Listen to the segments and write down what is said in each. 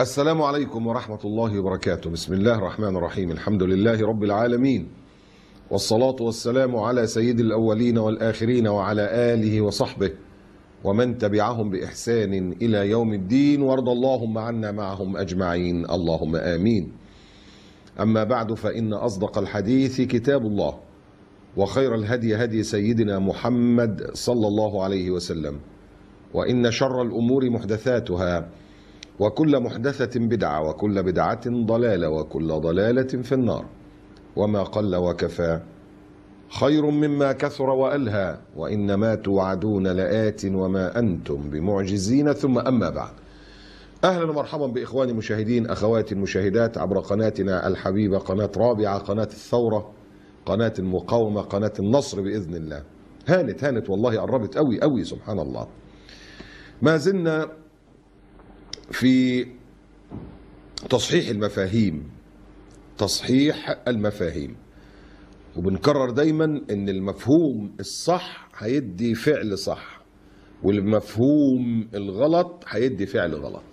السلام عليكم ورحمة الله وبركاته. بسم الله الرحمن الرحيم. الحمد لله رب العالمين، والصلاة والسلام على سيد الأولين والآخرين وعلى آله وصحبه ومن تبعهم بإحسان إلى يوم الدين، وارض اللهم عنا معهم أجمعين، اللهم آمين. أما بعد، فإن أصدق الحديث كتاب الله، وخير الهدي هدي سيدنا محمد صلى الله عليه وسلم، وإن شر الأمور محدثاتها، وكل محدثة بدعة، وكل بدعة ضلالة، وكل ضلالة في النار. وما قل وكفى خير مما كثر وألهى، وإنما توعدون لآت وما أنتم بمعجزين. ثم أما بعد، أهلا ومرحبا بإخواني المشاهدين، أخواتي المشاهدات عبر قناتنا الحبيبة، قناة رابعة، قناة الثورة، قناة المقاومة، قناة النصر بإذن الله. هانت والله، قربت قوي قوي، سبحان الله. ما زلنا في تصحيح المفاهيم، وبنكرر دايما ان المفهوم الصح هيدي فعل صح، والمفهوم الغلط هيدي فعل غلط.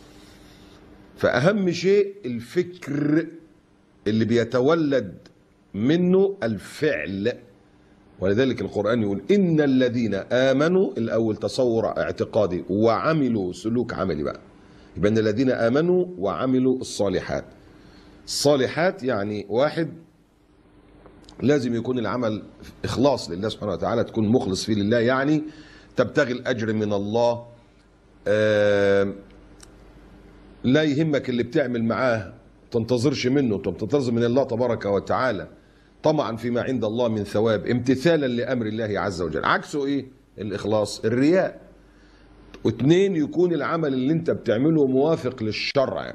فأهم شيء الفكر اللي بيتولد منه الفعل، ولذلك القرآن يقول إن الذين آمنوا، الأول تصور اعتقادي، وعملوا سلوك عملي بقى. يبقى إن الذين آمنوا وعملوا الصالحات يعني واحد لازم يكون العمل إخلاص لله سبحانه وتعالى، تكون مخلص فيه لله، يعني تبتغي الأجر من الله، لا يهمك اللي بتعمل معاه، تنتظرش منه، تنتظر من الله تبارك وتعالى طمعا فيما عند الله من ثواب، امتثالا لأمر الله عز وجل. عكسه إيه؟ الإخلاص، الرياء. واثنين، يكون العمل اللي انت بتعمله موافق للشرع،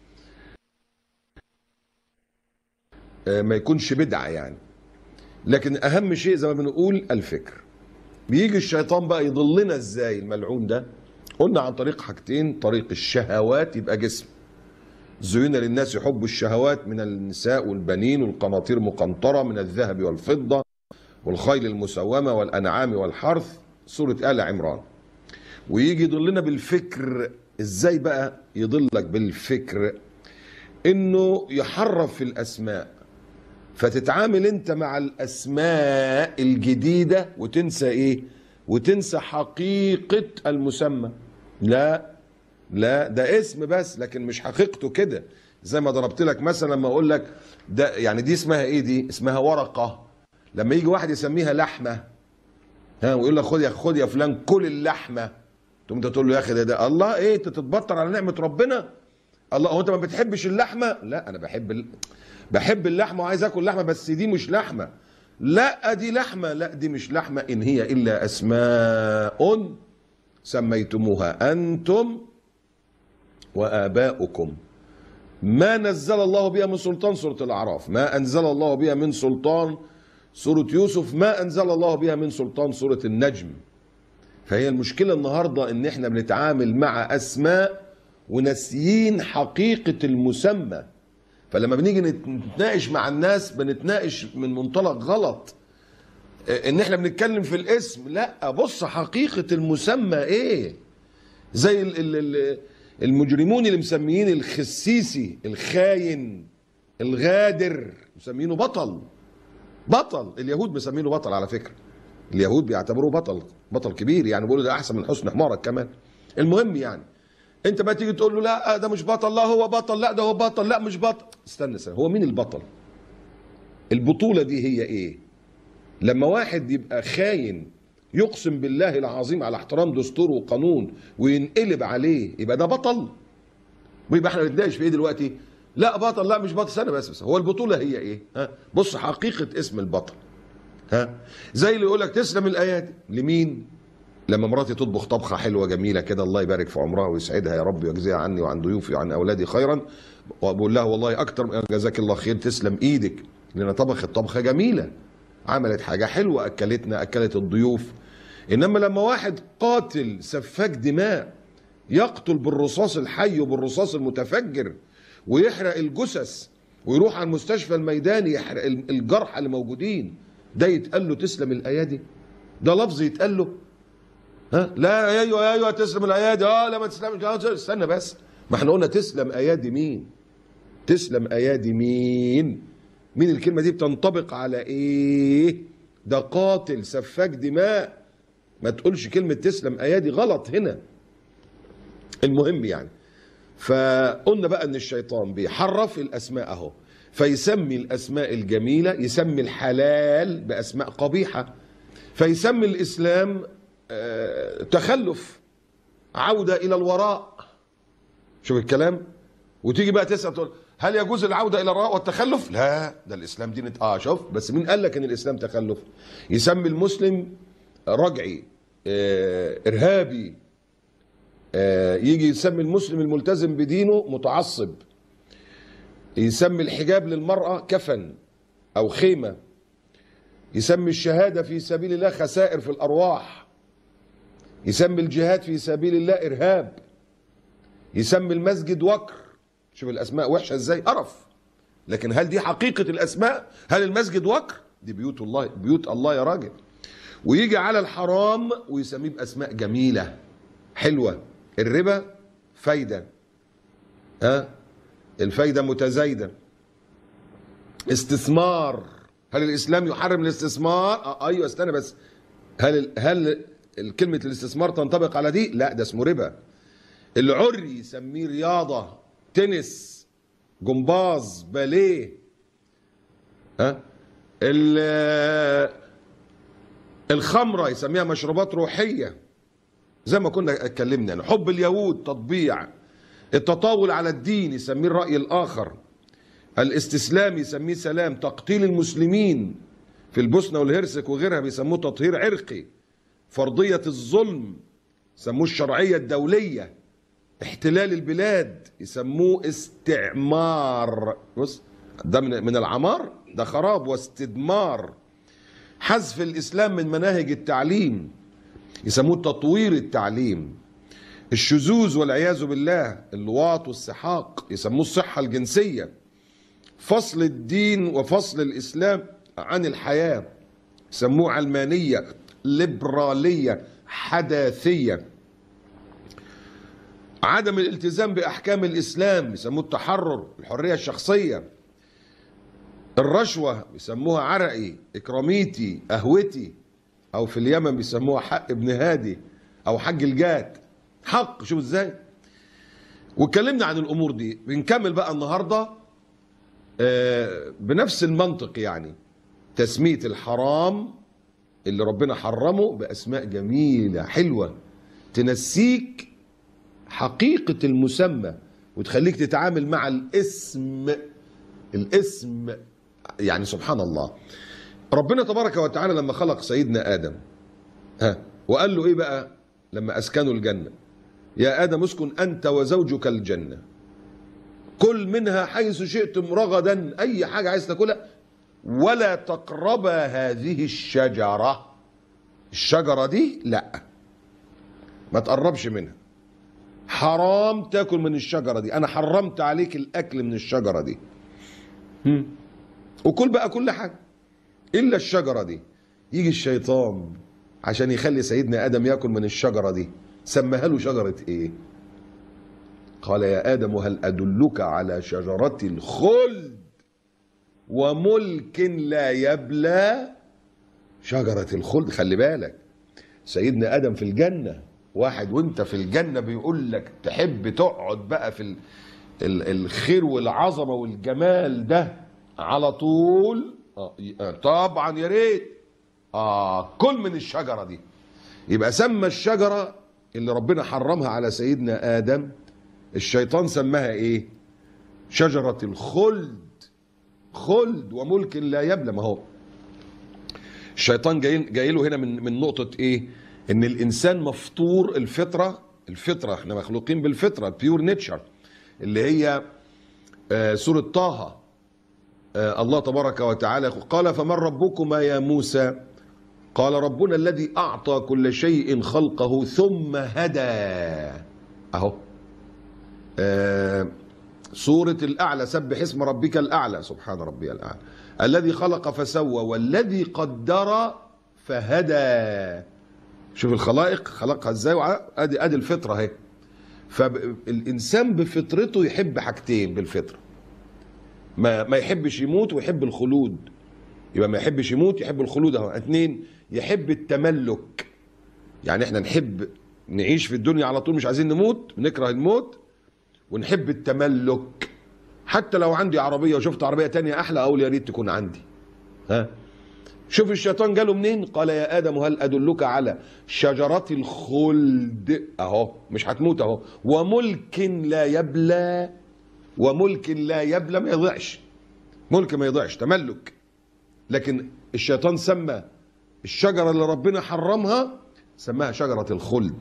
ما يكونش بدعة يعني. لكن أهم شيء زي ما بنقول الفكر. بيجي الشيطان بقى يضلنا ازاي الملعون ده؟ قلنا عن طريق حاجتين: طريق الشهوات، يبقى جسم، زين للناس حب الشهوات من النساء والبنين والقناطير مقنطرة من الذهب والفضة والخيل المسومة والأنعام والحرث، سورة آل عمران. ويجي يضلنا بالفكر. ازاي بقى يضلك بالفكر؟ انه يحرف في الاسماء، فتتعامل انت مع الاسماء الجديدة وتنسى ايه؟ وتنسى حقيقة المسمى. لا ده اسم بس، لكن مش حقيقته كده. زي ما ضربت لك مثلا لما اقول لك ده، يعني دي اسمها ايه؟ دي اسمها ورقة. لما يجي واحد يسميها لحمة، ويقول لك خد يا فلان كل اللحمة، تقوم انت تقول له يا اخي ده الله ايه؟ انت تتبطر على نعمة ربنا؟ الله، هو انت ما بتحبش اللحمة؟ لا، انا بحب اللحمة وعايز اكل لحمة، بس دي مش لحمة. لا دي لحمة. لا دي مش لحمة. ان هي الا اسماء سميتموها انتم وآباؤكم ما نزل الله بها من سلطان، سورة الأعراف. ما أنزل الله بها من سلطان، سورة يوسف. ما أنزل الله بها من سلطان، سورة النجم. فهي المشكلة النهاردة إن إحنا بنتعامل مع أسماء وناسيين حقيقة المسمى. فلما بنيجي نتناقش مع الناس بنتناقش من منطلق غلط، إن إحنا بنتكلم في الاسم. لا، بص حقيقة المسمى إيه. زي المجرمون اللي مسميين الخسيسي الخاين الغادر مسمينه بطل. اليهود مسمينه بطل على فكرة. اليهود بيعتبروه بطل كبير، يعني بيقولوا ده احسن من حسن حمارك كمان. المهم يعني انت بقى تيجي تقول له لا ده مش بطل، لا هو بطل، لا ده هو بطل، لا مش بطل. استنى، هو مين البطل؟ البطولة دي هي ايه؟ لما واحد يبقى خاين يقسم بالله العظيم على احترام دستور وقانون وينقلب عليه، يبقى ده بطل؟ ويبقى احنا بنتناقش في ايه دلوقتي؟ لا بطل، لا مش بطل. استنى بس هو البطولة هي ايه؟ بص حقيقة اسم البطل. زي اللي يقول لك تسلم الايادي لمين؟ لما مراتي تطبخ طبخه حلوه جميله كده، الله يبارك في عمرها ويسعدها يا رب ويجزيها عني وعن ضيوفي وعن اولادي خيرا، وبقول لها والله اكتر جزاك الله خير، تسلم ايدك، لان طبخت طبخه جميله، عملت حاجه حلوه، اكلتنا، اكلت الضيوف. انما لما واحد قاتل سفاك دماء يقتل بالرصاص الحي وبالرصاص المتفجر ويحرق الجثث ويروح على المستشفى الميداني يحرق الجرحى اللي موجودين، ده يتقال له تسلم الايادي؟ ده لفظ يتقال له؟ لا ايوه تسلم الايادي، لا ما تسلمش. استنى بس، ما احنا قلنا تسلم ايادي مين؟ تسلم ايادي مين؟ مين الكلمة دي بتنطبق على ايه؟ ده قاتل سفاك دماء. ما تقولش كلمة تسلم ايادي، غلط هنا. المهم يعني، فقلنا بقى ان الشيطان بيحرف الاسماء اهو، فيسمي الاسماء الجميلة، يسمي الحلال باسماء قبيحة، فيسمي الاسلام تخلف، عودة الى الوراء. شوف الكلام. وتيجي بقى تسأل تقول هل يجوز العودة إلى الوراء والتخلف؟ لا، ده الإسلام دين شوف، بس مين قال لك إن الإسلام تخلف؟ يسمي المسلم رجعي، إرهابي، يجي يسمي المسلم الملتزم بدينه متعصب، يسمي الحجاب للمرأة كفن أو خيمة، يسمي الشهادة في سبيل الله خسائر في الأرواح، يسمي الجهاد في سبيل الله إرهاب، يسمي المسجد وكر. شوف الاسماء وحشه ازاي، قرف. لكن هل دي حقيقه الاسماء؟ هل المسجد وكر؟ دي بيوت الله، بيوت الله يا راجل. ويجي على الحرام ويسميه باسماء جميله حلوه. الربا فايده، الفايده متزايده. استثمار، هل الاسلام يحرم الاستثمار؟ ايوه استنى بس، هل كلمه الاستثمار تنطبق على دي؟ لا، ده اسمه ربا. العري يسميه رياضة، تنس، جمباز، باليه. الخمرة يسميها مشروبات روحية زي ما كنا اتكلمنا. يعني حب اليهود تطبيع. التطاول على الدين يسميه الرأي الآخر. الاستسلام يسميه سلام. تقتيل المسلمين في البوسنة والهرسك وغيرها بيسموه تطهير عرقي. فرضية الظلم يسموه الشرعية الدولية. احتلال البلاد يسموه استعمار. بص، ده من العمار، ده خراب واستدمار. حذف الإسلام من مناهج التعليم يسموه تطوير التعليم. الشذوذ والعياذ بالله، اللواط والسحاق يسموه الصحة الجنسية. فصل الدين وفصل الإسلام عن الحياة يسموه علمانية، ليبرالية، حداثية. عدم الالتزام بأحكام الإسلام يسموه التحرر، الحرية الشخصية. الرشوة يسموها عرقي، إكراميتي، قهوتي، أو في اليمن بيسموها حق ابن هادي أو حق الجات. حق، شوف ازاي. واتكلمنا عن الأمور دي. بنكمل بقى النهاردة بنفس المنطق، يعني تسمية الحرام اللي ربنا حرمه بأسماء جميلة حلوة تنسيك حقيقة المسمى وتخليك تتعامل مع الاسم. يعني سبحان الله، ربنا تبارك وتعالى لما خلق سيدنا آدم وقال له ايه بقى لما اسكنوا الجنة؟ يا آدم اسكن أنت وزوجك الجنة، كل منها حيث شئتم رغدا، أي حاجة عايز تاكلها، ولا تقربا هذه الشجرة. الشجرة دي لا، ما تقربش منها، حرام تاكل من الشجرة دي، أنا حرمت عليك الأكل من الشجرة دي. وكل بقى كل حاجة إلا الشجرة دي. يجي الشيطان عشان يخلي سيدنا آدم ياكل من الشجرة دي، سماها له شجرة إيه؟ قال يا آدم هل أدلك على شجرة الخلد وملك لا يبلى؟ شجرة الخلد، خلي بالك، سيدنا آدم في الجنة، واحد وانت في الجنة بيقول لك تحب تقعد بقى في الخير والعظمة والجمال ده على طول؟ طبعا يا ريت. كل من الشجرة دي. يبقى سمى الشجرة اللي ربنا حرمها على سيدنا آدم الشيطان سماها ايه؟ شجرة الخلد. خلد وملك لا يبلى. ما هو الشيطان جاي له هنا من نقطة ايه؟ ان الانسان مفطور. الفطرة احنا مخلوقين بالفطرة، بيور نيتشر، اللي هي سورة طه. الله تبارك وتعالى قال فمن ربكما يا موسى؟ قال ربنا الذي أعطى كل شيء خلقه ثم هدى. أهو سورة الأعلى، سبح اسم ربك الأعلى، سبحان ربي الأعلى، الذي خلق فسوى والذي قدر فهدى. شوف الخلائق خلقها ازاي، ادي الفطرة اهي. فالإنسان بفطرته يحب حاجتين بالفطرة، ما يحبش يموت ويحب الخلود. يبقى ما يحبش يموت، يحب الخلود اهو. اتنين، يحب التملك، يعني احنا نحب نعيش في الدنيا على طول، مش عايزين نموت، نكره الموت، ونحب التملك. حتى لو عندي عربية وشفت عربية تانية أحلى أقول يا ريت تكون عندي. ها، شوف الشيطان جاله منين؟ قال يا آدم هل أدلك على شجرة الخلد، أهو مش هتموت أهو، وملك لا يبلى. وملك لا يبلى، ما يضيعش، ملك ما يضيعش، تملك. لكن الشيطان سمى الشجرة اللي ربنا حرمها سماها شجرة الخلد.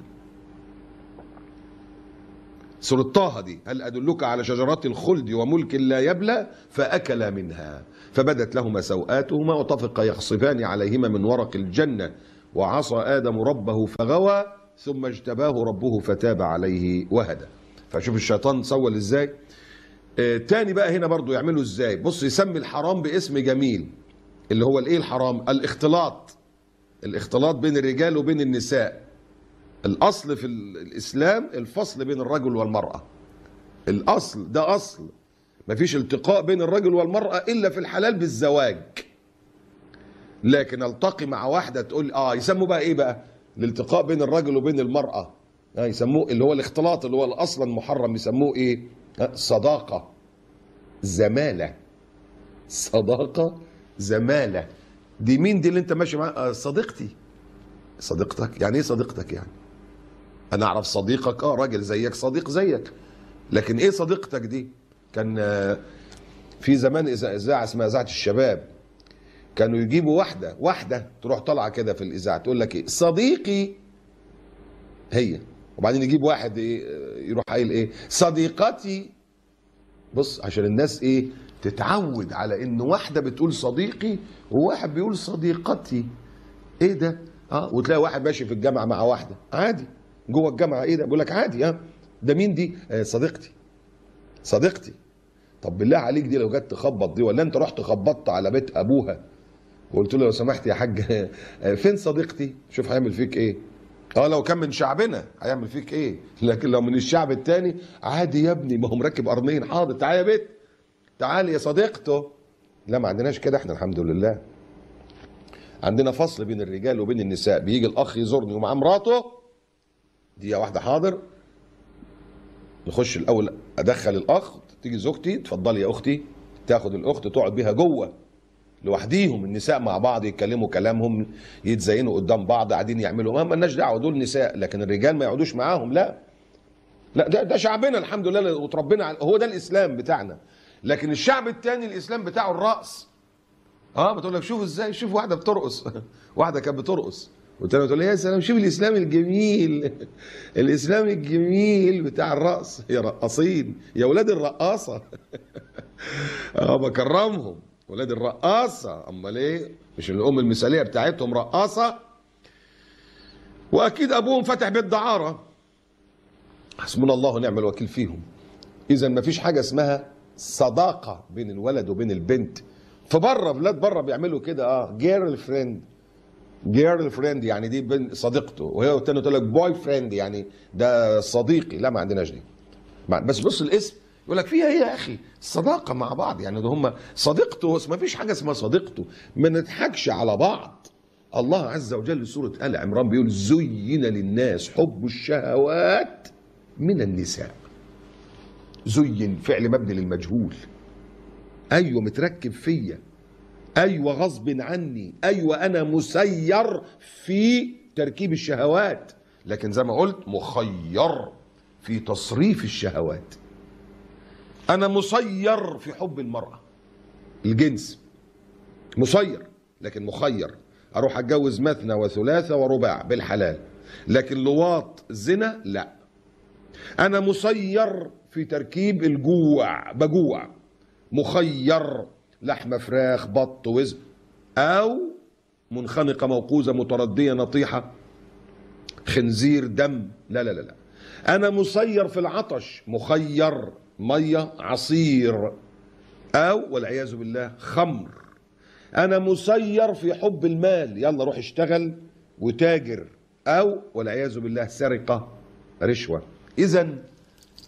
سورة طه دي، هل أدلك على شجرات الخلد وملك لا يبلى، فأكلا منها فبدت لهما سوآتهما وطفقا يخصفان عليهما من ورق الجنة وعصى آدم ربه فغوى ثم اجتباه ربه فتاب عليه وهدى. فشوف الشيطان سول ازاي. تاني بقى هنا برضو يعملوا ازاي، بص يسمي الحرام باسم جميل، اللي هو الايه الحرام؟ الاختلاط. الاختلاط بين الرجال وبين النساء. الأصل في الإسلام الفصل بين الرجل والمرأة. الأصل ده أصل، مفيش التقاء بين الرجل والمرأة إلا في الحلال بالزواج. لكن التقي مع واحدة تقول يسموه بقى إيه بقى؟ الالتقاء بين الرجل وبين المرأة يسموه اللي هو الاختلاط، اللي هو أصلا محرم، يسموه إيه؟ صداقة، زمالة. صداقة، زمالة. دي مين دي اللي أنت ماشي معاها؟ صديقتي. صديقتك يعني ايه صديقتك؟ يعني انا اعرف صديقك راجل زيك، صديق زيك، لكن ايه صديقتك دي؟ كان في زمان اذاعه اسمها اذاعه الشباب، كانوا يجيبوا واحده تروح طالعه كده في الاذاعه تقول لك ايه؟ صديقي هي، وبعدين يجيب واحد يروح قايل ايه؟ صديقتي. بص عشان الناس ايه؟ تتعود على ان واحده بتقول صديقي وواحد بيقول صديقتي. ايه ده؟ وتلاقي واحد ماشي في الجامعه مع واحده عادي جوه الجامعه، ايه ده؟ بيقول لك عادي. ده مين دي؟ صديقتي. صديقتي. طب بالله عليك دي لو جت تخبط دي، ولا انت رحت خبطت على بيت ابوها وقلت له لو سمحت يا حاج فين صديقتي؟ شوف هيعمل فيك ايه. لو كان من شعبنا هيعمل فيك ايه، لكن لو من الشعب التاني عادي يا ابني، ما هو مركب قرنين، حاضر تعالى يا بيت، تعالى يا صديقته. لا ما عندناش كده احنا الحمد لله. عندنا فصل بين الرجال وبين النساء. بيجي الاخ يزورني ومعاه مراته، دي واحده حاضر، نخش الاول ادخل الاخ، تيجي زوجتي اتفضلي يا اختي، تاخد الاخت تقعد بيها جوه لوحديهم. النساء مع بعض يتكلموا كلامهم، يتزينوا قدام بعض، قاعدين يعملوا ما لناش دعوه، دول نساء. لكن الرجال ما يقعدوش معاهم، لا لا، ده شعبنا الحمد لله وتربينا هو ده الاسلام بتاعنا. لكن الشعب الثاني الاسلام بتاعه الرقص. بتقول لك شوف ازاي، شوف واحده بترقص واحده كانت بترقص، والتانيه بتقول لي يا سلام شوف الاسلام الجميل الاسلام الجميل بتاع الرقص. يا رقاصين يا ولاد الرقاصه بكرمهم ولاد الرقاصه، امال ايه؟ مش الام المثاليه بتاعتهم رقاصه؟ واكيد ابوهم فتح بيت دعاره، حسبنا الله ونعم الوكيل فيهم. اذا ما فيش حاجه اسمها صداقه بين الولد وبين البنت. فبره بلاد بره بيعملوا كده جيرل فريند يعني دي صديقته، وهي الثانيه تقول لك بوي فريند يعني ده صديقي. لا ما عندناش دي. بس بص الاسم يقول لك فيها ايه يا اخي؟ الصداقه مع بعض، يعني ده هم صديقته، ما فيش حاجه اسمها صديقته، ما نضحكش على بعض. الله عز وجل سوره ال عمران بيقول زين للناس حب الشهوات من النساء. زين فعل مبني للمجهول. ايوه متركب فيا، ايوه غصب عني، ايوه انا مسير في تركيب الشهوات، لكن زي ما قلت مخير في تصريف الشهوات. انا مسير في حب المرأة، الجنس مسير لكن مخير. اروح اتجوز مثنى وثلاثة ورباع بالحلال، لكن لواط زنا لا. انا مسير في تركيب الجوع، بجوع، مخير لحمة فراخ بط وزن، او منخنقة موقوزة متردية نطيحة خنزير دم، لا لا لا لا. انا مسير في العطش، مخير مية عصير، او والعياذ بالله خمر. انا مسير في حب المال، يلا روح اشتغل وتاجر، او والعياذ بالله سرقة رشوة. اذا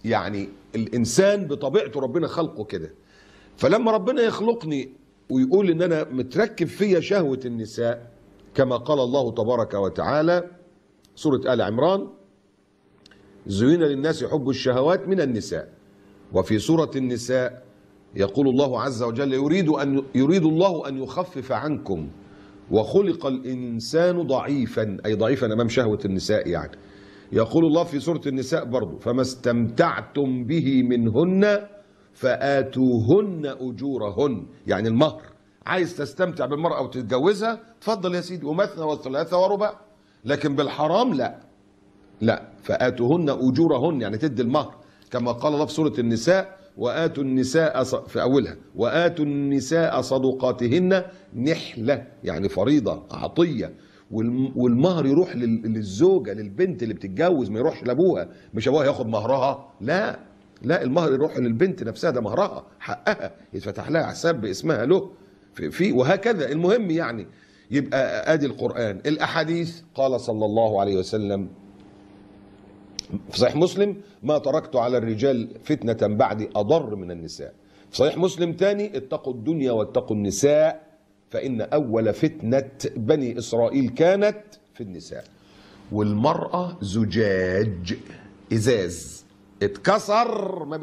يعني الانسان بطبيعته ربنا خلقه كده. فلما ربنا يخلقني ويقول ان انا متركب فيا شهوة النساء، كما قال الله تبارك وتعالى سورة آل عمران: زين للناس حب الشهوات من النساء. وفي سورة النساء يقول الله عز وجل: يريد الله أن يخفف عنكم وخلق الإنسان ضعيفا، أي ضعيفا أمام شهوة النساء يعني. يقول الله في سورة النساء برضو: فما استمتعتم به منهن فآتوهن أجورهن، يعني المهر. عايز تستمتع بالمرأة وتتجوزها، تفضل يا سيدي، ومثنى وثلاثة ورباع. لكن بالحرام لا، فآتوهن أجورهن، يعني تدي المهر، كما قال الله في سورة النساء: وآتوا النساء في أولها: وآتوا النساء صدقاتهن نحلة، يعني فريضة عطية. والمهر يروح للزوجة، للبنت اللي بتتجوز، ما يروحش لأبوها. مش أبوها ياخد مهرها، لا، المهر يروح للبنت نفسها، ده مهرها، حقها، يتفتح لها حساب باسمها له في وهكذا. المهم يعني يبقى ادي القرآن. الأحاديث: قال صلى الله عليه وسلم في صحيح مسلم: ما تركت على الرجال فتنة بعدي أضر من النساء. في صحيح مسلم تاني: اتقوا الدنيا واتقوا النساء فإن أول فتنة بني إسرائيل كانت في النساء. والمرأة زجاج، إزاز، اتكسر ما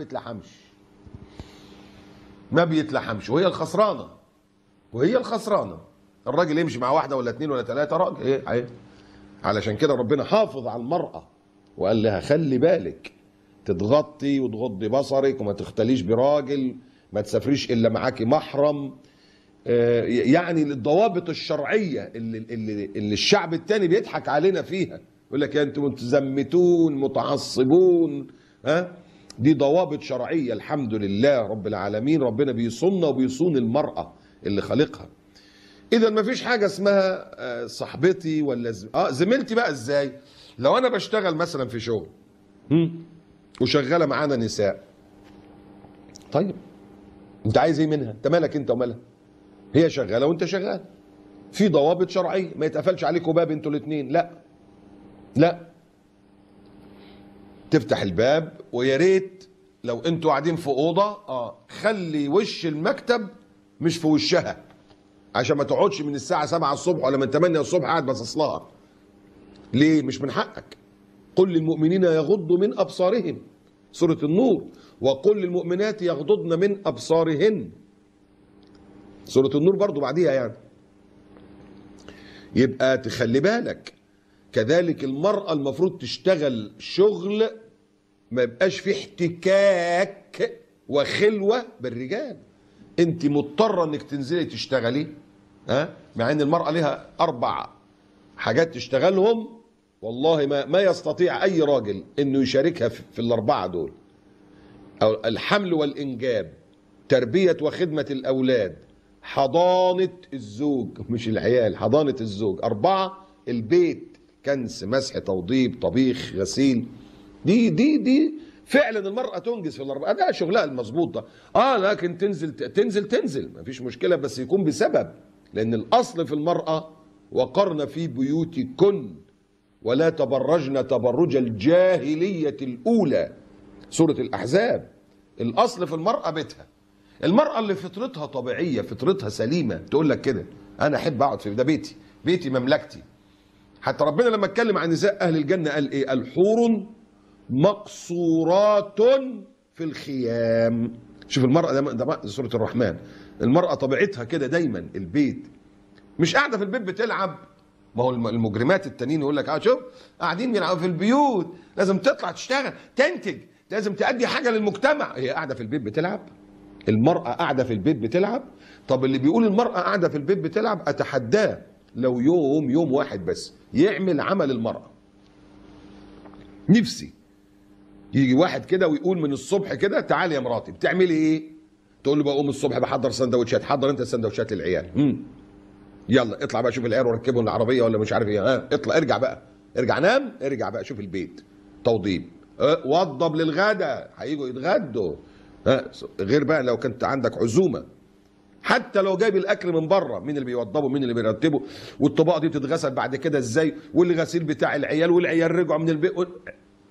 بيتلحمش، وهي الخسرانة. الراجل يمشي مع واحدة ولا اتنين ولا تلاتة، راجل ايه. علشان كده ربنا حافظ على المرأة وقال لها: خلي بالك، تتغطي وتغضي بصرك وما تختليش براجل، ما تسافريش الا معاكي محرم. يعني الضوابط الشرعية اللي الشعب التاني بيضحك علينا فيها، يقول لك يا انتم متزمتون متعصبون. دي ضوابط شرعية الحمد لله رب العالمين. ربنا بيصوننا وبيصون المرأة اللي خالقها. اذا ما فيش حاجة اسمها صاحبتي ولا زميلتي. بقى ازاي؟ لو انا بشتغل مثلا في شغل وشغالة معانا نساء، طيب انت عايز ايه منها؟ انت مالك انت ومالها؟ هي شغالة وانت شغال، في ضوابط شرعية، ما يتقفلش عليكم باب انتوا الاثنين، لا، تفتح الباب. ويا ريت لو انتوا قاعدين في اوضه خلي وش المكتب مش في وشها، عشان ما تقعدش من الساعه 7 الصبح ولا من 8 الصبح قاعد باصص لها. ليه؟ مش من حقك. قل للمؤمنين يغضوا من ابصارهم، سوره النور. وقل للمؤمنات يغضضن من ابصارهن، سوره النور برضو بعديها يعني. يبقى تخلي بالك. كذلك المرأة المفروض تشتغل شغل ما يبقاش فيه احتكاك وخلوة بالرجال. انت مضطرة انك تنزلي تشتغلي، مع ان المرأة لها 4 حاجات تشتغلهم، والله ما يستطيع اي راجل انه يشاركها في ال4 دول: أو الحمل والانجاب، تربية وخدمة الاولاد، حضانة الزوج، مش العيال، حضانة الزوج، 4 البيت، كنس، مسح، توضيب، طبيخ، غسيل. دي فعلا المرأة تنجز في ال4، ده شغلها المظبوط ده. لكن تنزل مفيش مشكلة، بس يكون بسبب. لأن الأصل في المرأة: وقرن في بيوتكن ولا تبرجن تبرج الجاهلية الأولى، سورة الأحزاب. الأصل في المرأة بيتها. المرأة اللي فطرتها طبيعية، فطرتها سليمة، تقول لك كده: أنا أحب أقعد في ده، بيتي مملكتي. حتى ربنا لما اتكلم عن نساء أهل الجنة قال إيه؟ الحور مقصورات في الخيام. شوف المرأة، ده سورة الرحمن. المرأة طبيعتها كده دايما البيت، مش قاعدة في البيت بتلعب. ما هو المجرمات التانيين يقول لك شوف قاعدين بيلعبوا في البيوت، لازم تطلع تشتغل تنتج، لازم تأدي حاجة للمجتمع. هي قاعدة في البيت بتلعب؟ المرأة قاعدة في البيت بتلعب؟ طب اللي بيقول المرأة قاعدة في البيت بتلعب، أتحداه لو يوم واحد بس يعمل عمل المرأة. نفسي يجي واحد كده ويقول من الصبح كده: تعالي يا مراتي بتعملي ايه؟ تقول له: بقوم الصبح بحضر سندوتشات. حضر انت السندوتشات للعيال. يلا اطلع بقى شوف العيال وركبهم العربيه ولا مش عارف ايه. اطلع، ارجع بقى، ارجع نام، ارجع بقى شوف البيت، توضيب، وضب للغدا، هيجوا يتغدوا. غير بقى لو كنت عندك عزومه، حتى لو جايب الاكل من بره، مين اللي بيوضبه؟ مين اللي بيرتبه؟ والطباق دي بتتغسل بعد كده ازاي؟ والغسيل بتاع العيال، والعيال رجعوا من البيت.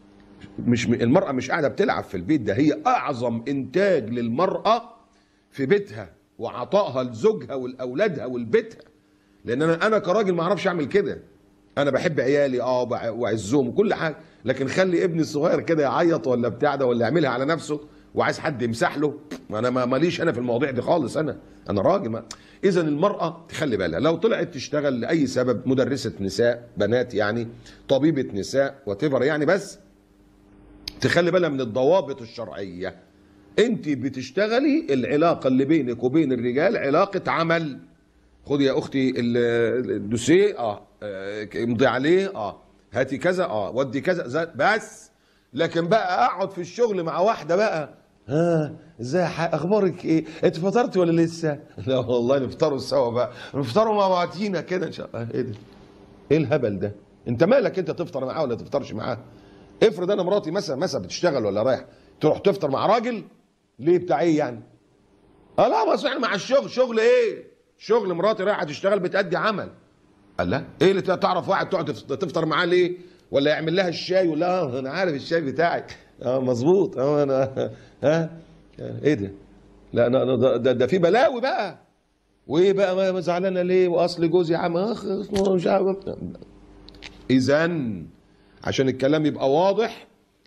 مش المرأة مش قاعدة بتلعب في البيت، ده هي أعظم إنتاج للمرأة في بيتها وعطائها لزوجها ولأولادها ولبيتها. لأن أنا كراجل ما أعرفش أعمل كده. أنا بحب عيالي وأعزهم وكل حاجة، لكن خلي ابني الصغير كده يعيط ولا بتاع ده ولا يعملها على نفسه وعايز حد يمسح له، أنا ماليش أنا في المواضيع دي خالص. أنا راجل. إذا المرأة تخلي بالها لو طلعت تشتغل لأي سبب، مدرسة نساء بنات يعني، طبيبة نساء واتيفر يعني، بس تخلي بالها من الضوابط الشرعية. انت بتشتغلي، العلاقة اللي بينك وبين الرجال علاقة عمل. خدي يا اختي الدوسيه، امضي عليه، هاتي كذا، ودي كذا بس. لكن بقى اقعد في الشغل مع واحدة بقى، ازاي اخبارك ايه؟ انت فطرتي ولا لسه؟ لا والله نفطروا سوا بقى، نفطروا مع بعضينا كده ان شاء الله. ايه ده؟ ايه الهبل ده؟ انت مالك انت تفطر معاه ولا تفطرش معاه؟ افرض انا مراتي مثلا بتشتغل ولا رايح، تروح تفطر مع راجل ليه؟ بتاع ايه يعني؟ لا بس احنا مع الشغل. شغل ايه؟ شغل مراتي رايحه تشتغل بتأدي عمل. قال لا ايه اللي تعرف واحد تقعد تفطر معاه ليه؟ ولا يعمل لها الشاي ولا انا عارف الشاي بتاعي مظبوط انا ايه ده؟ لا ده في بلاوي بقى. وايه بقى ما زعلانه ليه؟ واصل جوزي مش عارف. اذا عشان الكلام يبقى واضح،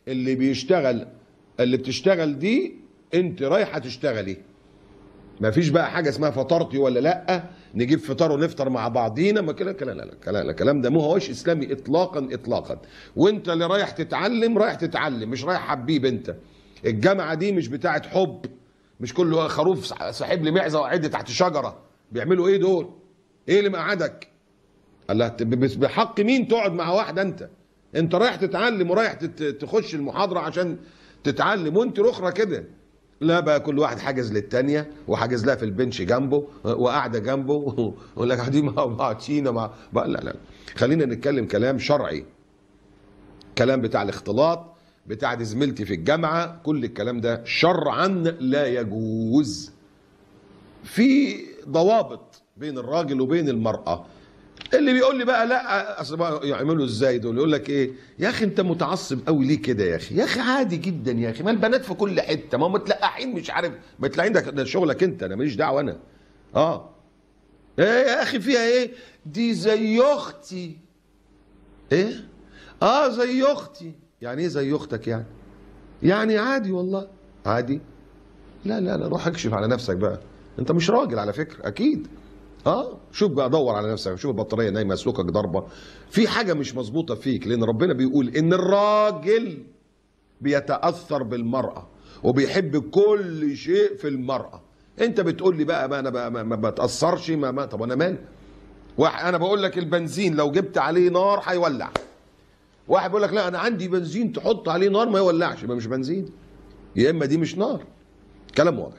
اللي بتشتغل دي انت رايحه تشتغلي. مفيش بقى حاجه اسمها فطرتي ولا لا، نجيب فطار ونفطر مع بعضينا، ما كده كلام. لا الكلام ده مو هوش اسلامي اطلاقا. وانت اللي رايح تتعلم، مش رايح حبيب. انت الجامعه دي مش بتاعت حب، مش كله خروف صاحب لي معزه وقعد تحت شجره. بيعملوا ايه دول؟ ايه اللي مقعدك؟ الله، بحق مين تقعد مع واحده؟ انت رايح تتعلم ورايح تخش المحاضره عشان تتعلم، وانت الاخرى كده. لا بقى كل واحد حاجز للتانيه وحاجز لها في البنش جنبه وقاعده جنبه ويقول لك قاعدين مع بعضينا لا خلينا نتكلم كلام شرعي. كلام بتاع الاختلاط، بتاع دي زميلتي في الجامعه، كل الكلام ده شرعا لا يجوز. في ضوابط بين الراجل وبين المراه. اللي بيقول لي بقى لا اصل بقى يعملوا ازاي دول؟ يقول لك ايه يا اخي انت متعصب قوي ليه كده يا اخي؟ يا اخي عادي جدا يا اخي، ما البنات في كل حته، ما هم متلقحين مش عارف متلقحين، ده شغلك انت، انا ماليش دعوه انا. ايه يا اخي فيها ايه؟ دي زي اختي. ايه؟ زي اختي. يعني ايه زي اختك يعني؟ يعني عادي والله عادي. لا روح اكشف على نفسك بقى، انت مش راجل على فكره اكيد. شوف بقى، دور على نفسك، شوف البطاريه نايمه، سلوكك ضربه، في حاجه مش مظبوطه فيك. لان ربنا بيقول ان الراجل بيتاثر بالمراه وبيحب كل شيء في المراه. انت بتقول لي بقى انا بقى ما بتاثرش، طب انا مالي؟ انا بقول لك البنزين لو جبت عليه نار هيولع. واحد بيقول لك لا انا عندي بنزين تحط عليه نار ما يولعش، يبقى مش بنزين، يا اما دي مش نار. كلام واضح.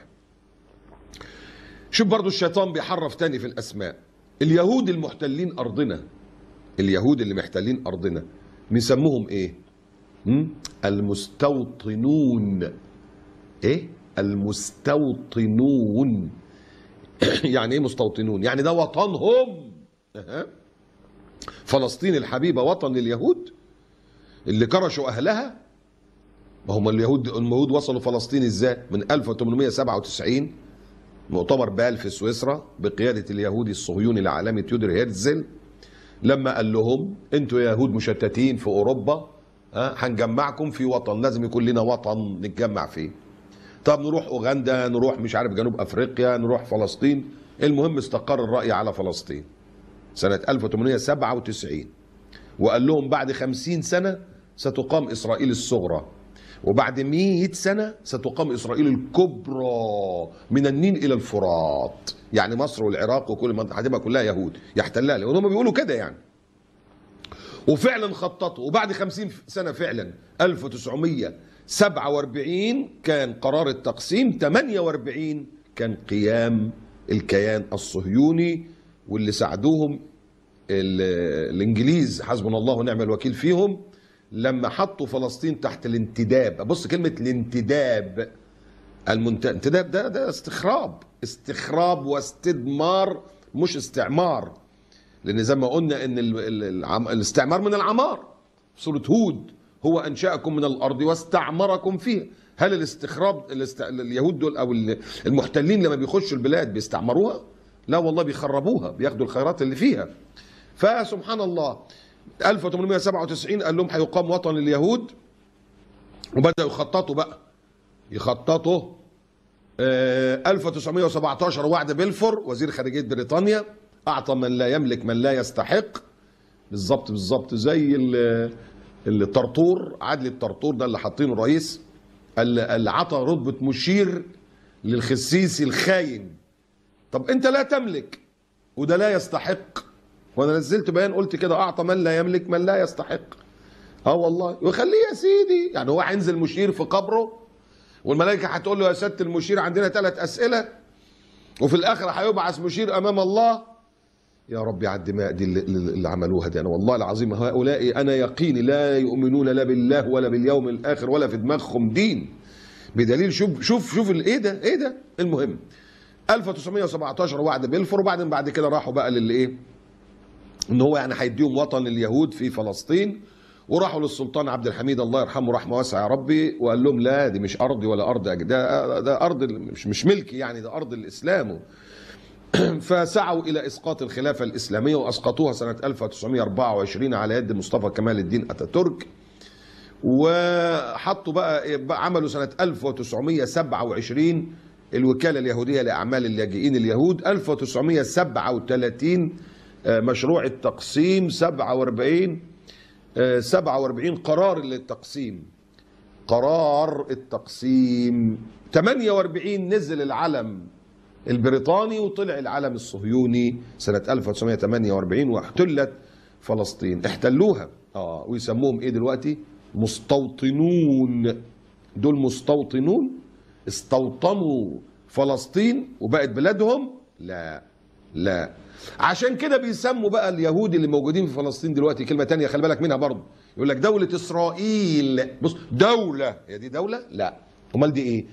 شوف برضو الشيطان بيحرف تاني في الأسماء. اليهود المحتلين أرضنا، اليهود اللي محتلين أرضنا بنسموهم إيه؟ المستوطنون. إيه؟ المستوطنون. يعني إيه مستوطنون؟ يعني ده وطنهم. فلسطين الحبيبة وطن لليهود اللي كرشوا أهلها. ما هم اليهود وصلوا فلسطين إزاي؟ من 1897 مؤتمر بال في سويسرا بقيادة اليهودي الصهيوني العالمي تيودر هيرتزل، لما قال لهم انتوا يهود مشتتين في اوروبا، هنجمعكم في وطن، لازم يكون لنا وطن نتجمع فيه. طب نروح اوغندا، نروح مش عارف جنوب افريقيا، نروح فلسطين. المهم استقر الرأي على فلسطين سنة 1897، وقال لهم بعد 50 سنة ستقام إسرائيل الصغرى، وبعد 100 سنة ستقام إسرائيل الكبرى من النيل إلى الفرات. يعني مصر والعراق وكل منطقة هتبقى كلها يهود يحتلها، وهم بيقولوا كده يعني. وفعلا خططوا، وبعد 50 سنة فعلا 1947 كان قرار التقسيم، 48 كان قيام الكيان الصهيوني، واللي ساعدوهم الإنجليز حسبنا الله ونعم الوكيل فيهم، لما حطوا فلسطين تحت الانتداب. بص كلمة الانتداب، الانتداب ده استخراب واستدمار، مش استعمار. لأن زي ما قلنا إن الاستعمار من العمار، سورة هود هو أنشأكم من الأرض واستعمركم فيها. هل اليهود دول أو المحتلين لما بيخشوا البلاد بيستعمروها؟ لا والله، بيخربوها، بياخدوا الخيرات اللي فيها. فسبحان الله 1897 قال لهم هيقام وطن لليهود، وبدأوا يخططوا 1917 وعد بلفور وزير خارجية بريطانيا أعطى من لا يملك من لا يستحق. بالظبط زي الطرطور، عدلي الطرطور ده اللي حاطينه رئيس، اللي عطى رتبة مشير للخسيسي الخاين. طب انت لا تملك وده لا يستحق، وانا نزلت بيان قلت كده اعطى من لا يملك من لا يستحق. والله، وخليه يا سيدي، يعني هو هينزل مشير في قبره والملائكه هتقول له يا سياده المشير عندنا 3 اسئله، وفي الاخر هيبعث مشير امام الله. يا ربي على الدماء دي اللي عملوها دي. انا والله العظيم هؤلاء انا يقيني لا يؤمنون لا بالله ولا باليوم الاخر ولا في دماغهم دين، بدليل شوف ايه ده. المهم 1917 وعد بلفور، وبعدين بعد كده راحوا بقى للايه، ان هو يعني هيديهم وطن اليهود في فلسطين، وراحوا للسلطان عبد الحميد الله يرحمه رحمه واسعه يا ربي، وقال لهم لا دي مش ارضي ولا ارض ده ارض مش ملكي، يعني ده ارض الاسلام. فسعوا الى اسقاط الخلافه الاسلاميه واسقطوها سنه 1924 على يد مصطفى كمال الدين اتاتورك. وحطوا بقى عملوا سنه 1927 الوكاله اليهوديه لاعمال اللاجئين اليهود. 1937 مشروع التقسيم، 47 قرار للتقسيم، قرار التقسيم. 48 نزل العلم البريطاني وطلع العلم الصهيوني سنة 1948 واحتلت فلسطين. احتلوها ويسموهم ايه دلوقتي؟ مستوطنون. دول مستوطنون استوطنوا فلسطين وبقت بلادهم؟ لا. عشان كده بيسموا بقى اليهود اللي موجودين في فلسطين دلوقتي كلمة تانية خلي بالك منها برضه، يقول لك دولة إسرائيل. بص، دولة، هي دي دولة؟ لا، امال دي ايه؟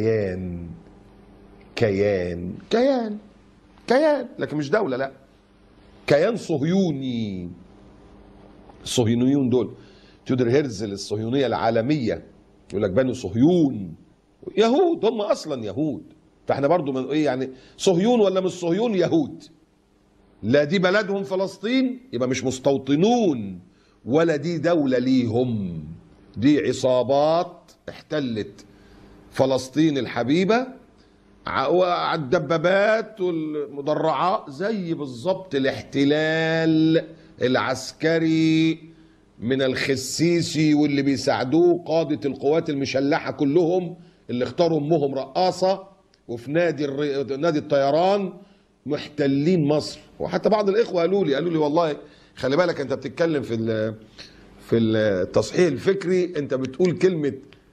كيان، لكن مش دولة، لا، كيان صهيوني. الصهيونيون دول تيودر هيرزل الصهيونية العالمية يقول لك بنو صهيون، يهود، هم اصلا يهود. فاحنا برضو من ايه يعني، صهيون ولا مش صهيون؟ يهود. لا دي بلدهم فلسطين يبقى مش مستوطنون، ولا دي دولة ليهم، دي عصابات احتلت فلسطين الحبيبة على الدبابات والمدرعات، زي بالظبط الاحتلال العسكري من الخسيسي واللي بيساعدوه قادة القوات المسلحة كلهم اللي اختاروا امهم رقاصة وفي نادي الطيران محتلين مصر. وحتى بعض الاخوة قالوا لي والله خلي بالك انت بتتكلم في التصحيح الفكري، انت بتقول كلمة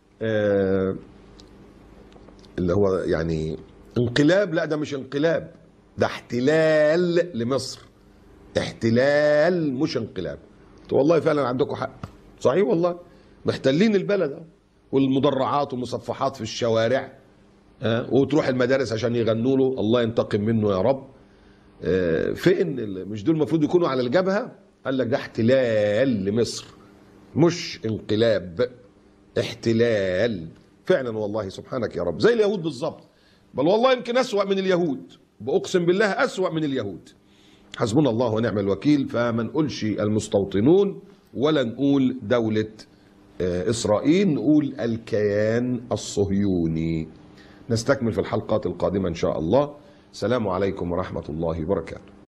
اللي هو يعني انقلاب. لا ده مش انقلاب، ده احتلال لمصر، احتلال مش انقلاب. والله فعلا عندكم حق، صحيح والله، محتلين البلد والمدرعات والمصفحات في الشوارع، وتروح المدارس عشان يغنوا له الله ينتقم منه يا رب. فين مش دول المفروض يكونوا على الجبهة؟ قال لك ده احتلال لمصر مش انقلاب، احتلال فعلا. والله سبحانك يا رب، زي اليهود بالظبط، بل والله يمكن أسوأ من اليهود، بأقسم بالله أسوأ من اليهود. حسبنا الله ونعم الوكيل. فما نقولش المستوطنون ولا نقول دولة إسرائيل، نقول الكيان الصهيوني. نستكمل في الحلقات القادمة إن شاء الله. السلام عليكم ورحمة الله وبركاته.